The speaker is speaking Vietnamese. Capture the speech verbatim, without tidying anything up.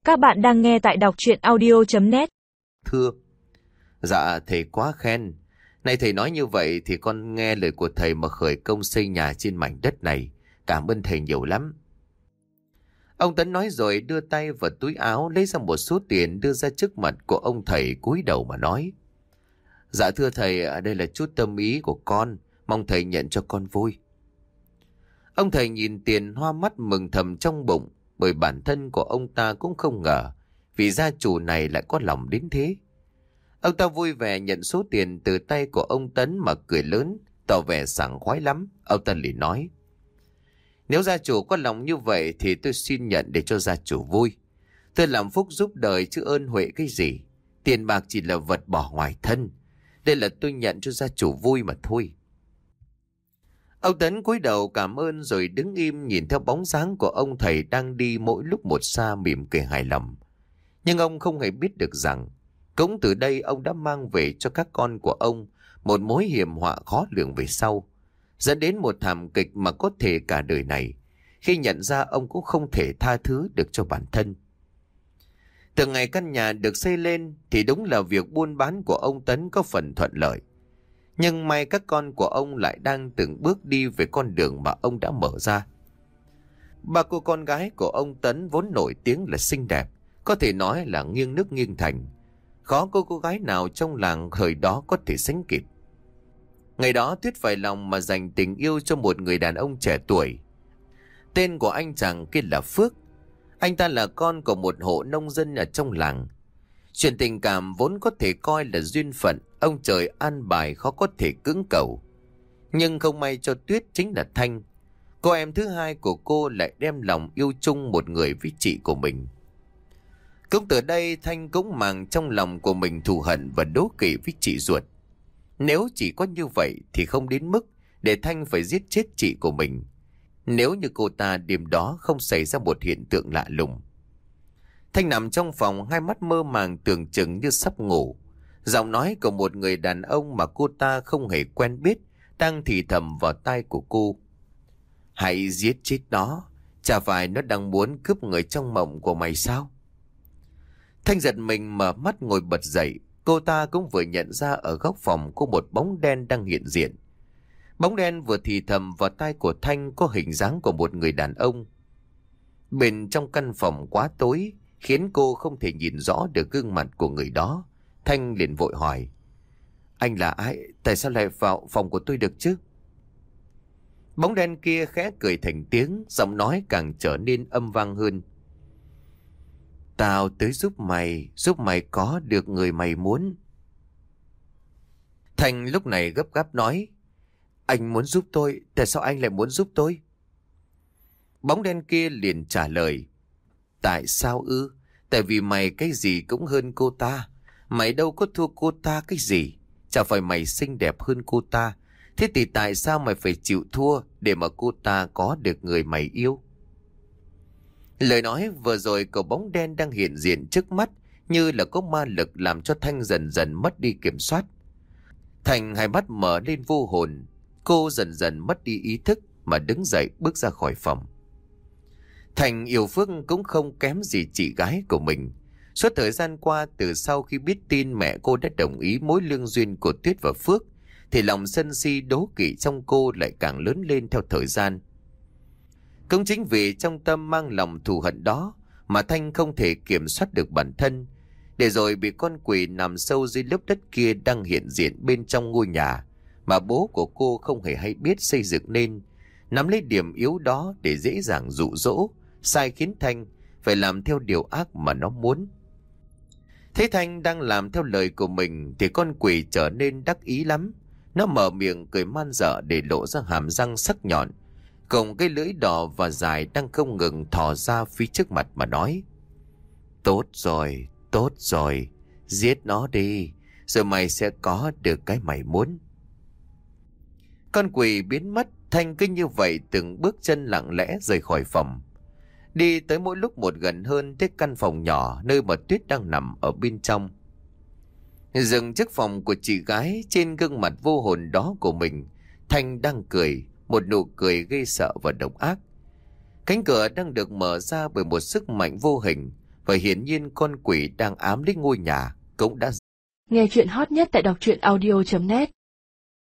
Các bạn đang nghe tại đọc truyện audio chấm net. Thưa, dạ thầy quá khen. Này thầy nói như vậy thì con nghe lời của thầy mà khởi công xây nhà trên mảnh đất này. Cảm ơn thầy nhiều lắm. Ông Tấn nói rồi đưa tay vào túi áo lấy ra một số tiền đưa ra trước mặt của ông thầy, cúi đầu mà nói: Dạ thưa thầy, đây là chút tâm ý của con, mong thầy nhận cho con vui. Ông thầy nhìn tiền hoa mắt mừng thầm trong bụng, bởi bản thân của ông ta cũng không ngờ vị gia chủ này lại có lòng đến thế. Ông ta vui vẻ nhận số tiền từ tay của ông Tấn mà cười lớn, tỏ vẻ sảng khoái lắm. Ông ta liền nói: Nếu gia chủ có lòng như vậy thì tôi xin nhận để cho gia chủ vui. Tôi làm phúc giúp đời chứ ơn huệ cái gì. Tiền bạc chỉ là vật bỏ ngoài thân. Đây là tôi nhận cho gia chủ vui mà thôi. Ông Tấn cúi đầu cảm ơn rồi đứng im nhìn theo bóng dáng của ông thầy đang đi mỗi lúc một xa, mỉm cười hài lòng. Nhưng ông không hề biết được rằng cũng từ đây ông đã mang về cho các con của ông một mối hiểm họa khó lường về sau, dẫn đến một thảm kịch mà có thể cả đời này, khi nhận ra ông cũng không thể tha thứ được cho bản thân. Từ ngày căn nhà được xây lên thì đúng là việc buôn bán của ông Tấn có phần thuận lợi. Nhưng may các con của ông lại đang từng bước đi về con đường mà ông đã mở ra. Ba cô con gái của ông Tấn vốn nổi tiếng là xinh đẹp, có thể nói là nghiêng nước nghiêng thành. Khó có cô gái nào trong làng thời đó có thể sánh kịp. Ngày đó Tuyết phải lòng mà dành tình yêu cho một người đàn ông trẻ tuổi. Tên của anh chàng kia là Phước. Anh ta là con của một hộ nông dân ở trong làng. Chuyện tình cảm vốn có thể coi là duyên phận, ông trời an bài khó có thể cưỡng cầu. Nhưng không may cho Tuyết chính là Thanh. Cô em thứ hai của cô lại đem lòng yêu chung một người với chị của mình. Cũng từ đây Thanh cũng mang trong lòng của mình thù hận và đố kỵ với chị ruột. Nếu chỉ có như vậy thì không đến mức để Thanh phải giết chết chị của mình, nếu như cô ta đêm đó không xảy ra một hiện tượng lạ lùng. Thanh nằm trong phòng, hai mắt mơ màng tưởng chừng như sắp ngủ. Giọng nói của một người đàn ông mà cô ta không hề quen biết đang thì thầm vào tai của cô: Hãy giết chết nó, chả phải nó đang muốn cướp người trong mộng của mày sao? Thanh giật mình mở mắt ngồi bật dậy. Cô ta cũng vừa nhận ra ở góc phòng có một bóng đen đang hiện diện. Bóng đen vừa thì thầm vào tai của Thanh có hình dáng của một người đàn ông. Bên trong căn phòng quá tối khiến cô không thể nhìn rõ được gương mặt của người đó. Thanh liền vội hỏi: Anh là ai? Tại sao lại vào phòng của tôi được chứ? Bóng đen kia khẽ cười thành tiếng, giọng nói càng trở nên âm vang hơn: Tao tới giúp mày, giúp mày có được người mày muốn. Thanh lúc này gấp gáp nói: Anh muốn giúp tôi, tại sao anh lại muốn giúp tôi? Bóng đen kia liền trả lời: Tại sao ư? Tại vì mày cái gì cũng hơn cô ta. Mày đâu có thua cô ta cái gì. Chả phải mày xinh đẹp hơn cô ta. Thế thì tại sao mày phải chịu thua để mà cô ta có được người mày yêu? Lời nói vừa rồi của bóng đen đang hiện diện trước mắt như là có ma lực làm cho Thanh dần dần mất đi kiểm soát. Thanh hai mắt mở lên vô hồn. Cô dần dần mất đi ý thức mà đứng dậy bước ra khỏi phòng. Thanh yêu Phước cũng không kém gì chị gái của mình. Suốt thời gian qua, từ sau khi biết tin mẹ cô đã đồng ý mối lương duyên của Tuyết và Phước, thì lòng sân si đố kỵ trong cô lại càng lớn lên theo thời gian. Cũng chính vì trong tâm mang lòng thù hận đó mà Thanh không thể kiểm soát được bản thân, để rồi bị con quỷ nằm sâu dưới lớp đất kia đang hiện diện bên trong ngôi nhà mà bố của cô không hề hay biết xây dựng nên, nắm lấy điểm yếu đó để dễ dàng dụ dỗ, sai khiến Thanh phải làm theo điều ác mà nó muốn. Thấy Thanh đang làm theo lời của mình thì con quỷ trở nên đắc ý lắm. Nó mở miệng cười man dợ để lộ ra hàm răng sắc nhọn, cùng cái lưỡi đỏ và dài đang không ngừng thò ra phía trước mặt mà nói: Tốt rồi, tốt rồi, giết nó đi, rồi mày sẽ có được cái mày muốn. Con quỷ biến mất. Thanh cứ như vậy từng bước chân lặng lẽ rời khỏi phòng, đi tới mỗi lúc một gần hơn tới căn phòng nhỏ nơi mà Tuyết đang nằm ở bên trong. Dừng trước phòng của chị gái, trên gương mặt vô hồn đó của mình, Thanh đang cười, một nụ cười gây sợ và độc ác. Cánh cửa đang được mở ra bởi một sức mạnh vô hình, và hiển nhiên con quỷ đang ám lấy ngôi nhà cũng đã. Nghe chuyện hot nhất tại đọc truyện audio chấm net